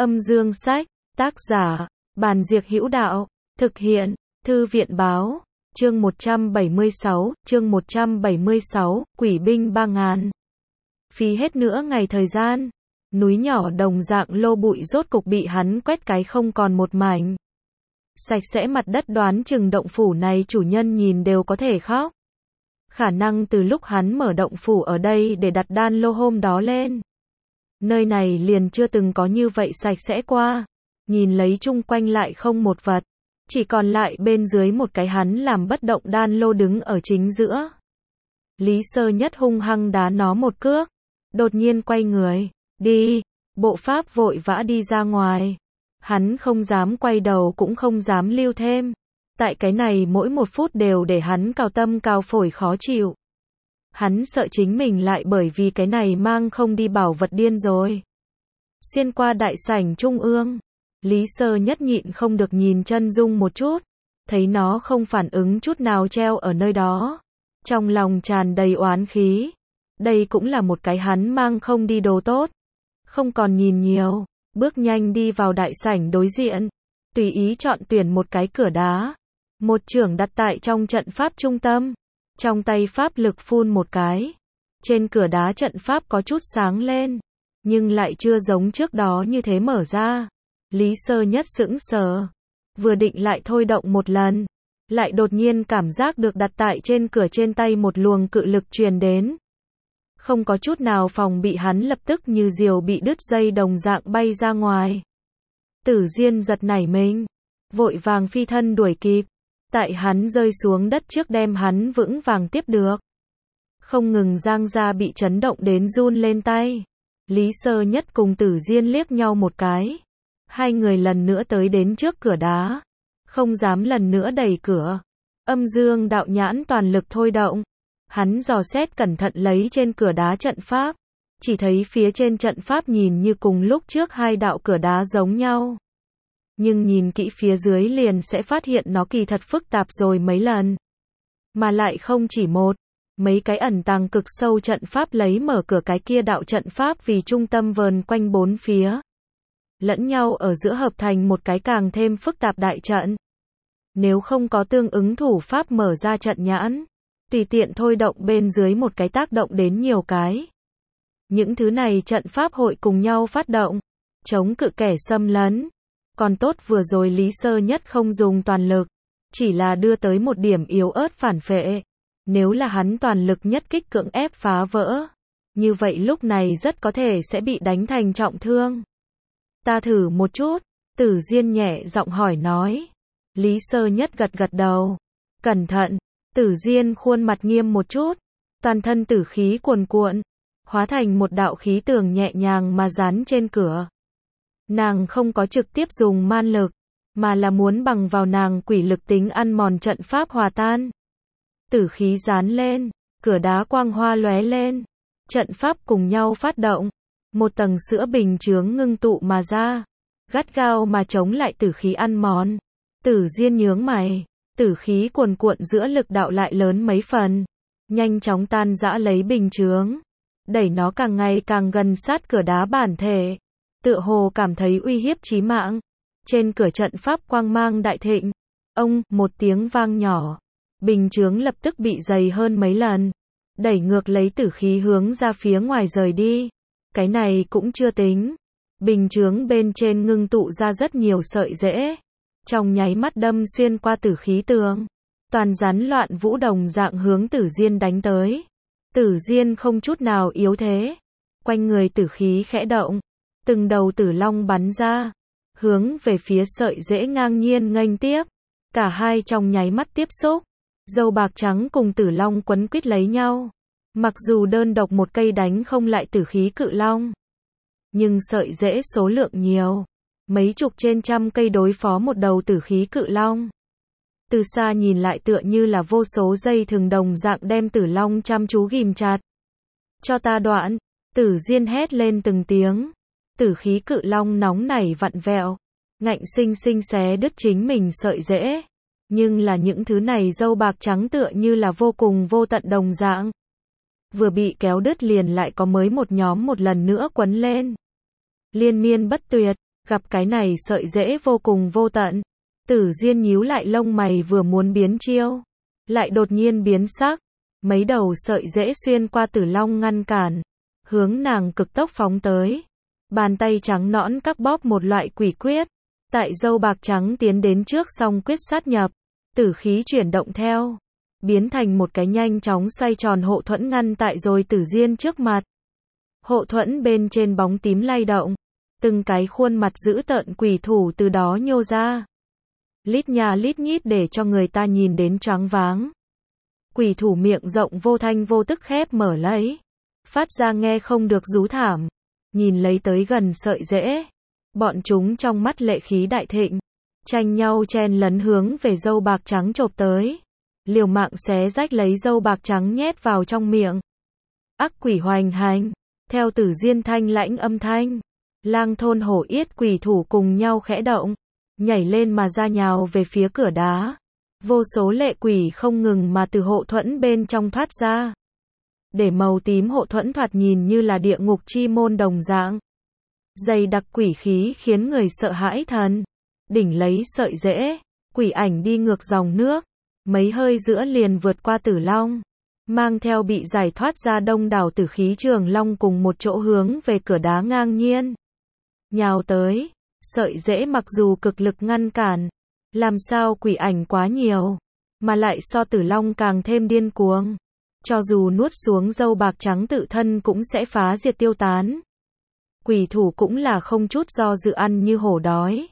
Âm dương sách, tác giả, Bàn Diệc Hữu Đạo, thực hiện, Thư viện báo, chương 176, Quỷ binh 3000. Phí hết nữa ngày thời gian, núi nhỏ đồng dạng lô bụi rốt cục bị hắn quét cái không còn một mảnh. Sạch sẽ mặt đất, đoán chừng động phủ này chủ nhân nhìn đều có thể khóc. Khả năng từ lúc hắn mở động phủ ở đây để đặt đan lô hôm đó lên, nơi này liền chưa từng có như vậy sạch sẽ qua. Nhìn lấy chung quanh lại không một vật, chỉ còn lại bên dưới một cái hắn làm bất động đan lô đứng ở chính giữa. Lý Sơ Nhất hung hăng đá nó một cước, đột nhiên quay người, đi, bộ pháp vội vã đi ra ngoài. Hắn không dám quay đầu cũng không dám lưu thêm. Tại cái này mỗi một phút đều để hắn cào tâm cào phổi khó chịu. Hắn sợ chính mình lại bởi vì cái này mang không đi bảo vật điên rồi. Xuyên qua đại sảnh trung ương, Lý Sơ Nhất nhịn không được nhìn chân dung một chút, thấy nó không phản ứng chút nào treo ở nơi đó. Trong lòng tràn đầy oán khí. Đây cũng là một cái hắn mang không đi đồ tốt. Không còn nhìn nhiều, bước nhanh đi vào đại sảnh đối diện, tùy ý chọn tuyển một cái cửa đá. Một chưởng đặt tại trong trận pháp trung tâm, trong tay pháp lực phun một cái. Trên cửa đá trận pháp có chút sáng lên, nhưng lại chưa giống trước đó như thế mở ra. Lý Sơ Nhất sững sờ, vừa định lại thôi động một lần, lại đột nhiên cảm giác được đặt tại trên cửa trên tay một luồng cự lực truyền đến. Không có chút nào phòng bị, hắn lập tức như diều bị đứt dây đồng dạng bay ra ngoài. Tử Diên giật nảy mình, vội vàng phi thân đuổi kịp. Tại hắn rơi xuống đất trước đem hắn vững vàng tiếp được. Không ngừng giang ra bị chấn động đến run lên tay. Lý Sơ Nhất cùng Tử Diên liếc nhau một cái. Hai người lần nữa tới đến trước cửa đá. Không dám lần nữa đẩy cửa. Âm dương đạo nhãn toàn lực thôi động. Hắn dò xét cẩn thận lấy trên cửa đá trận pháp. Chỉ thấy phía trên trận pháp nhìn như cùng lúc trước hai đạo cửa đá giống nhau. Nhưng nhìn kỹ phía dưới liền sẽ phát hiện nó kỳ thật phức tạp rồi mấy lần. Mà lại không chỉ một, mấy cái ẩn tàng cực sâu trận pháp lấy mở cửa cái kia đạo trận pháp vì trung tâm vờn quanh bốn phía. Lẫn nhau ở giữa hợp thành một cái càng thêm phức tạp đại trận. Nếu không có tương ứng thủ pháp mở ra trận nhãn, tùy tiện thôi động bên dưới một cái tác động đến nhiều cái. Những thứ này trận pháp hội cùng nhau phát động, chống cự kẻ xâm lấn. Còn tốt vừa rồi Lý Sơ Nhất không dùng toàn lực, chỉ là đưa tới một điểm yếu ớt phản phệ. Nếu là hắn toàn lực nhất kích cưỡng ép phá vỡ, như vậy lúc này rất có thể sẽ bị đánh thành trọng thương. Ta thử một chút, Tử Diên nhẹ giọng hỏi nói. Lý Sơ Nhất gật gật đầu. Cẩn thận, Tử Diên khuôn mặt nghiêm một chút, toàn thân tử khí cuồn cuộn, hóa thành một đạo khí tường nhẹ nhàng mà dán trên cửa. Nàng không có trực tiếp dùng man lực, mà là muốn bằng vào nàng quỷ lực tính ăn mòn trận pháp hòa tan. Tử khí dán lên, cửa đá quang hoa lóe lên, trận pháp cùng nhau phát động, một tầng sữa bình chướng ngưng tụ mà ra, gắt gao mà chống lại tử khí ăn mòn. Tử Diên nhướng mày, tử khí cuồn cuộn giữa lực đạo lại lớn mấy phần, nhanh chóng tan rã lấy bình chướng, đẩy nó càng ngày càng gần sát cửa đá bản thể. Tựa hồ cảm thấy uy hiếp chí mạng. Trên cửa trận pháp quang mang đại thịnh. Ông, một tiếng vang nhỏ. Bình chướng lập tức bị dày hơn mấy lần. Đẩy ngược lấy tử khí hướng ra phía ngoài rời đi. Cái này cũng chưa tính. Bình chướng bên trên ngưng tụ ra rất nhiều sợi rễ. Trong nháy mắt đâm xuyên qua tử khí tường. Toàn rắn loạn vũ đồng dạng hướng Tử Diên đánh tới. Tử Diên không chút nào yếu thế. Quanh người tử khí khẽ động. Từng đầu tử long bắn ra, hướng về phía sợi rễ ngang nhiên nghênh tiếp. Cả hai trong nháy mắt tiếp xúc, dâu bạc trắng cùng tử long quấn quýt lấy nhau. Mặc dù đơn độc một cây đánh không lại tử khí cự long, nhưng sợi rễ số lượng nhiều, mấy chục trên trăm cây đối phó một đầu tử khí cự long. Từ xa nhìn lại tựa như là vô số dây thừng đồng dạng đem tử long chăm chú ghìm chặt. Cho ta đoạn, Tử Diên hét lên từng tiếng. Tử khí cự long nóng nảy vặn vẹo, ngạnh sinh sinh xé đứt chính mình sợi rễ. Nhưng là những thứ này dâu bạc trắng tựa như là vô cùng vô tận đồng dạng. Vừa bị kéo đứt liền lại có mới một nhóm một lần nữa quấn lên. Liên miên bất tuyệt, Gặp cái này sợi rễ vô cùng vô tận. Tử Diên nhíu lại lông mày vừa muốn biến chiêu, lại đột nhiên biến sắc. Mấy đầu sợi rễ xuyên qua Tử Long ngăn cản, hướng nàng cực tốc phóng tới. Bàn tay trắng nõn các bóp một loại quỷ quyết. Tại dâu bạc trắng tiến đến trước song quyết sát nhập. Tử khí chuyển động theo, biến thành một cái nhanh chóng xoay tròn hộ thuẫn ngăn tại rồi Tử Diên trước mặt. Hộ thuẫn bên trên bóng tím lay động, từng cái khuôn mặt dữ tợn quỷ thủ từ đó nhô ra. Lít nha lít nhít để cho người ta nhìn đến choáng váng. Quỷ thủ miệng rộng vô thanh vô tức khép mở lấy, phát ra nghe không được rú thảm. Nhìn lấy tới gần sợi rễ, bọn chúng trong mắt lệ khí đại thịnh, tranh nhau chen lấn hướng về dâu bạc trắng chộp tới. Liều mạng xé rách lấy dâu bạc trắng nhét vào trong miệng. Ác quỷ hoành hành, theo Tử Diên thanh lãnh âm thanh, Lang thôn hổ yết quỷ thủ cùng nhau khẽ động, nhảy lên mà ra nhào về phía cửa đá. Vô số lệ quỷ không ngừng mà từ hộ thuẫn bên trong thoát ra. Để màu tím hộ thuẫn thoạt nhìn như là địa ngục chi môn đồng dạng. Dày đặc quỷ khí khiến người sợ hãi thần. Đỉnh lấy sợi rễ, quỷ ảnh đi ngược dòng nước. Mấy hơi giữa liền vượt qua Tử Long, mang theo bị giải thoát ra đông đảo tử khí trường long cùng một chỗ hướng về cửa đá ngang nhiên nhào tới. Sợi rễ mặc dù cực lực ngăn cản, làm sao quỷ ảnh quá nhiều, mà lại so Tử Long càng thêm điên cuồng. Cho dù nuốt xuống dâu bạc trắng tự thân cũng sẽ phá diệt tiêu tán. Quỷ thủ cũng là không chút do dự ăn như hổ đói.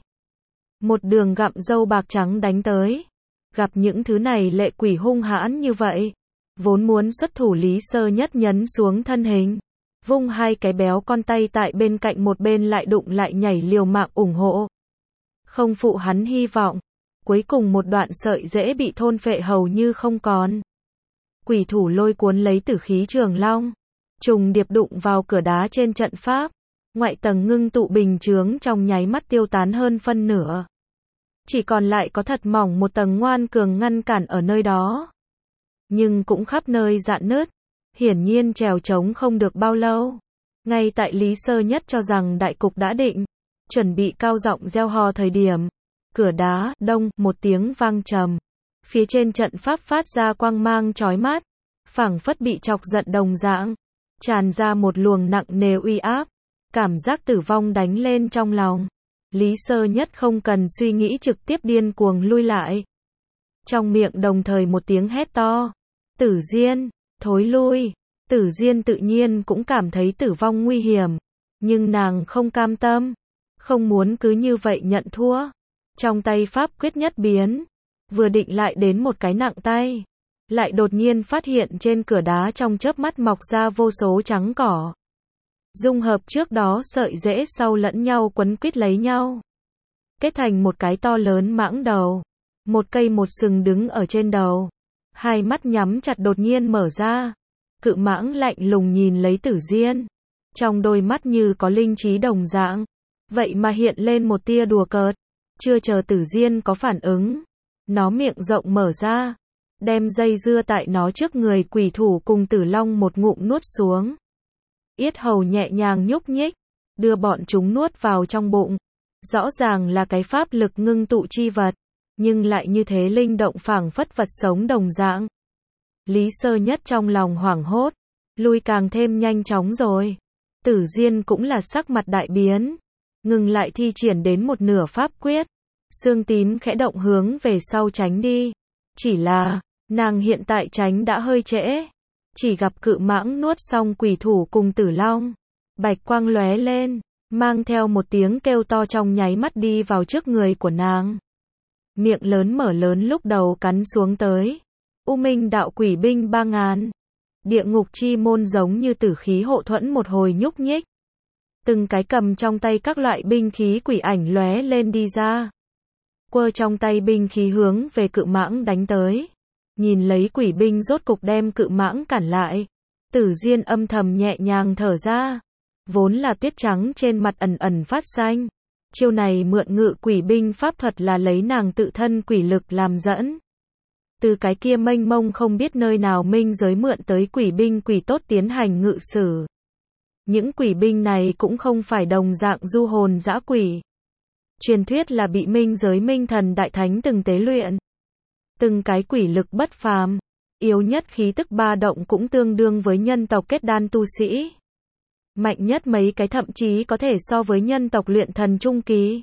Một đường gặm dâu bạc trắng đánh tới. Gặp những thứ này lệ quỷ hung hãn như vậy, vốn muốn xuất thủ Lý Sơ Nhất nhấn xuống thân hình, vung hai cái béo con tay tại bên cạnh một bên lại đụng lại nhảy liều mạng ủng hộ. Không phụ hắn hy vọng, cuối cùng một đoạn sợi rễ bị thôn phệ hầu như không còn. Quỷ thủ lôi cuốn lấy tử khí trường long, trùng điệp đụng vào cửa đá trên trận pháp, ngoại tầng ngưng tụ bình chướng trong nháy mắt tiêu tán hơn phân nửa. Chỉ còn lại có thật mỏng một tầng ngoan cường ngăn cản ở nơi đó. Nhưng cũng khắp nơi rạn nứt, hiển nhiên trèo trống không được bao lâu. Ngay tại Lý Sơ Nhất cho rằng đại cục đã định, chuẩn bị cao giọng reo hò thời điểm, cửa đá, đông, một tiếng vang trầm. Phía trên trận pháp phát ra quang mang chói mắt, phảng phất bị chọc giận đồng dạng, tràn ra một luồng nặng nề uy áp, cảm giác tử vong đánh lên trong lòng. Lý Sơ Nhất không cần suy nghĩ trực tiếp điên cuồng lui lại. Trong miệng đồng thời một tiếng hét to. Tử Diên, thối lui. Tử Diên tự nhiên cũng cảm thấy tử vong nguy hiểm. Nhưng nàng không cam tâm. Không muốn cứ như vậy nhận thua. Trong tay pháp quyết nhất biến. Vừa định lại đến một cái nặng tay. Lại đột nhiên phát hiện trên cửa đá trong chớp mắt mọc ra vô số trắng cỏ. Dung hợp trước đó sợi rễ sau lẫn nhau quấn quýt lấy nhau. Kết thành một cái to lớn mãng đầu. Một cây một sừng đứng ở trên đầu. Hai mắt nhắm chặt đột nhiên mở ra. Cự mãng lạnh lùng nhìn lấy Tử Diên. Trong đôi mắt như có linh trí đồng dạng. Vậy mà hiện lên một tia đùa cợt. Chưa chờ Tử Diên có phản ứng. Nó miệng rộng mở ra. Đem dây dưa tại nó trước người quỷ thủ cùng Tử Long một ngụm nuốt xuống. Yết hầu nhẹ nhàng nhúc nhích, đưa bọn chúng nuốt vào trong bụng. Rõ ràng là cái pháp lực ngưng tụ chi vật, nhưng lại như thế linh động phảng phất vật sống đồng dạng. Lý Sơ Nhất trong lòng hoảng hốt, lui càng thêm nhanh chóng rồi. Tử Diên cũng là sắc mặt đại biến, ngừng lại thi triển đến một nửa pháp quyết. Xương tím khẽ động hướng về sau tránh đi. Chỉ là, nàng hiện tại tránh đã hơi trễ. Chỉ gặp cự mãng nuốt xong quỷ thủ cùng Tử Long. Bạch quang lóe lên, mang theo một tiếng kêu to trong nháy mắt đi vào trước người của nàng. Miệng lớn mở lớn lúc đầu cắn xuống tới. U Minh đạo quỷ binh 3000. Địa ngục chi môn giống như tử khí hộ thuẫn một hồi nhúc nhích. Từng cái cầm trong tay các loại binh khí quỷ ảnh lóe lên đi ra. Quơ trong tay binh khí hướng về cự mãng đánh tới. Nhìn lấy quỷ binh rốt cục đem cự mãng cản lại. Tử Diên âm thầm nhẹ nhàng thở ra. Vốn là tuyết trắng trên mặt ẩn ẩn phát xanh. Chiêu này mượn ngự quỷ binh pháp thuật là lấy nàng tự thân quỷ lực làm dẫn. Từ cái kia mênh mông không biết nơi nào minh giới mượn tới quỷ binh quỷ tốt tiến hành ngự sử. Những quỷ binh này cũng không phải đồng dạng du hồn dã quỷ. Truyền thuyết là bị minh giới minh thần đại thánh từng tế luyện. Từng cái quỷ lực bất phàm, yếu nhất khí tức ba động cũng tương đương với nhân tộc kết đan tu sĩ. Mạnh nhất mấy cái thậm chí có thể so với nhân tộc luyện thần trung kỳ.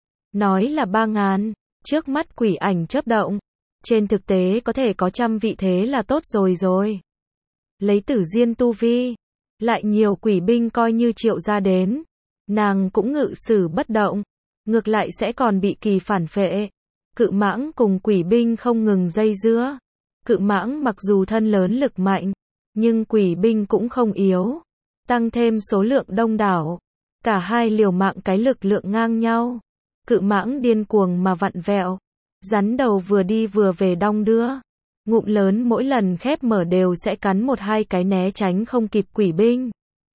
Nói là 3.000, trước mắt quỷ ảnh chớp động. Trên thực tế có thể có 100 vị thế là tốt rồi. Lấy Tử Diên tu vi, lại nhiều quỷ binh coi như triệu ra đến. Nàng cũng ngự sử bất động, ngược lại sẽ còn bị kỳ phản phệ. Cự mãng cùng quỷ binh không ngừng dây dưa. Cự mãng mặc dù thân lớn lực mạnh, nhưng quỷ binh cũng không yếu. Tăng thêm số lượng đông đảo, cả hai liều mạng cái lực lượng ngang nhau. Cự mãng điên cuồng mà vặn vẹo, rắn đầu vừa đi vừa về đong đưa. Ngụm lớn mỗi lần khép mở đều sẽ cắn 1-2 cái né tránh không kịp quỷ binh.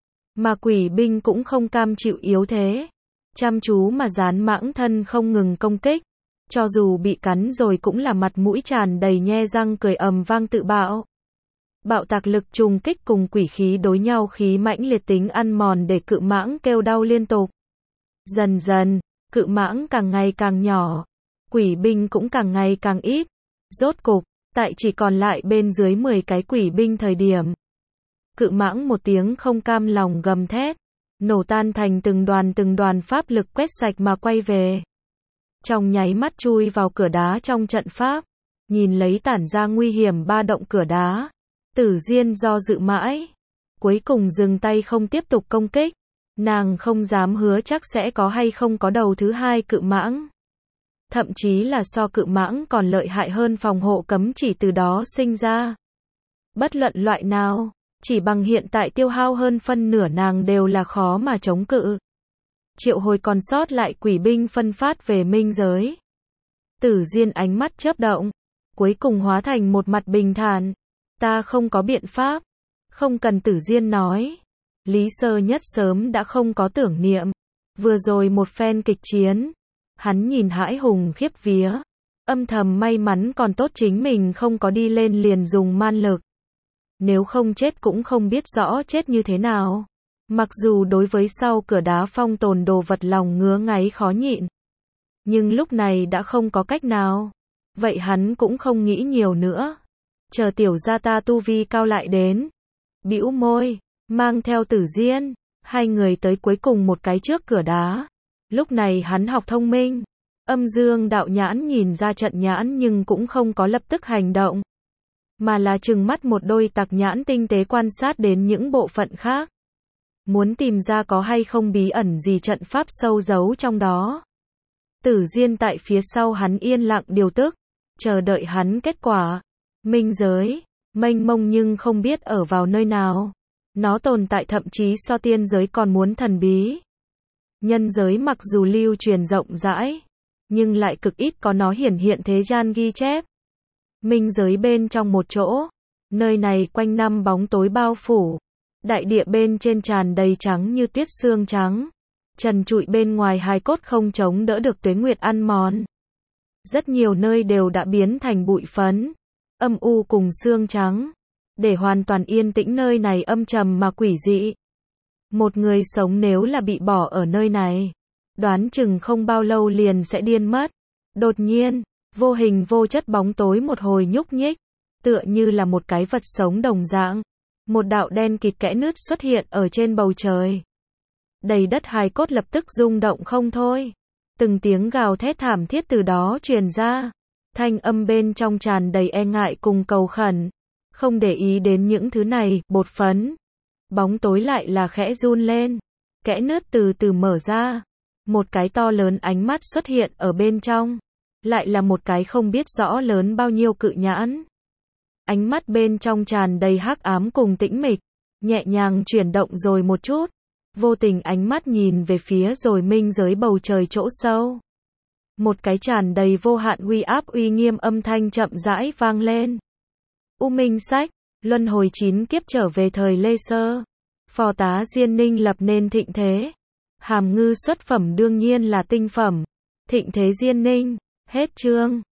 Mà quỷ binh cũng không cam chịu yếu thế. Chăm chú mà dán mãng thân không ngừng công kích. Cho dù bị cắn rồi cũng là mặt mũi tràn đầy nhe răng cười ầm vang tự bạo. Bạo tạc lực trùng kích cùng quỷ khí đối nhau khí mãnh liệt tính ăn mòn để cự mãng kêu đau liên tục. Dần dần, cự mãng càng ngày càng nhỏ. Quỷ binh cũng càng ngày càng ít. Rốt cục, tại chỉ còn lại bên dưới 10 cái quỷ binh thời điểm. Cự mãng một tiếng không cam lòng gầm thét. Nổ tan thành từng đoàn pháp lực quét sạch mà quay về. Trong nháy mắt chui vào cửa đá trong trận pháp. Nhìn lấy tản ra nguy hiểm ba động cửa đá. Tử Diên do dự mãi. Cuối cùng dừng tay không tiếp tục công kích. Nàng không dám hứa chắc sẽ có hay không có đầu thứ hai cự mãng. Thậm chí là so cự mãng còn lợi hại hơn phòng hộ cấm chỉ từ đó sinh ra. Bất luận loại nào, chỉ bằng hiện tại tiêu hao hơn phân nửa nàng đều là khó mà chống cự. Triệu hồi còn sót lại quỷ binh phân phát về minh giới. Tử Diên ánh mắt chớp động, cuối cùng hóa thành một mặt bình thản. Ta không có biện pháp. Không cần Tử Diên nói. Lý Sơ Nhất sớm đã không có tưởng niệm. Vừa rồi một phen kịch chiến. Hắn nhìn hãi hùng khiếp vía. Âm thầm may mắn còn tốt chính mình không có đi lên liền dùng man lực. Nếu không chết cũng không biết rõ chết như thế nào. Mặc dù đối với sau cửa đá phong tồn đồ vật lòng ngứa ngáy khó nhịn. Nhưng lúc này đã không có cách nào. Vậy hắn cũng không nghĩ nhiều nữa. Chờ tiểu gia ta tu vi cao lại đến. Bĩu môi, mang theo Tử Diên. Hai người tới cuối cùng một cái trước cửa đá. Lúc này hắn học thông minh. Âm dương đạo nhãn nhìn ra trận nhãn nhưng cũng không có lập tức hành động. Mà là trừng mắt một đôi tặc nhãn tinh tế quan sát đến những bộ phận khác. Muốn tìm ra có hay không bí ẩn gì trận pháp sâu giấu trong đó. Tử Diên tại phía sau hắn yên lặng điều tức. Chờ đợi hắn kết quả. Minh giới, mênh mông nhưng không biết ở vào nơi nào. Nó tồn tại thậm chí so tiên giới còn muốn thần bí. Nhân giới mặc dù lưu truyền rộng rãi, nhưng lại cực ít có nó hiển hiện thế gian ghi chép. Minh giới bên trong một chỗ, nơi này quanh năm bóng tối bao phủ. Đại địa bên trên tràn đầy trắng như tuyết xương trắng. Trần trụi bên ngoài hài cốt không chống đỡ được tuế nguyệt ăn mòn. Rất nhiều nơi đều đã biến thành bụi phấn. Âm u cùng xương trắng. Để hoàn toàn yên tĩnh nơi này âm trầm mà quỷ dị. Một người sống nếu là bị bỏ ở nơi này, đoán chừng không bao lâu liền sẽ điên mất. Đột nhiên, vô hình vô chất bóng tối một hồi nhúc nhích, tựa như là một cái vật sống đồng dạng. Một đạo đen kịt kẽ nứt xuất hiện ở trên bầu trời. Đầy đất hài cốt lập tức rung động không thôi. Từng tiếng gào thét thảm thiết từ đó truyền ra. Thanh âm bên trong tràn đầy e ngại cùng cầu khẩn. Không để ý đến những thứ này, bột phấn. Bóng tối lại là khẽ run lên. Kẽ nứt từ từ mở ra. Một cái to lớn ánh mắt xuất hiện ở bên trong. Lại là một cái không biết rõ lớn bao nhiêu cự nhãn. Ánh mắt bên trong tràn đầy hắc ám cùng tĩnh mịch. Nhẹ nhàng chuyển động rồi một chút. Vô tình ánh mắt nhìn về phía rồi minh giới bầu trời chỗ sâu. Một cái tràn đầy vô hạn uy áp uy nghiêm âm thanh chậm rãi vang lên. U Minh Sách, luân hồi 9 kiếp trở về thời Lê Sơ. Phò tá Diên Ninh lập nên thịnh thế. Hàm ngư xuất phẩm đương nhiên là tinh phẩm. Thịnh thế Diên Ninh, hết chương.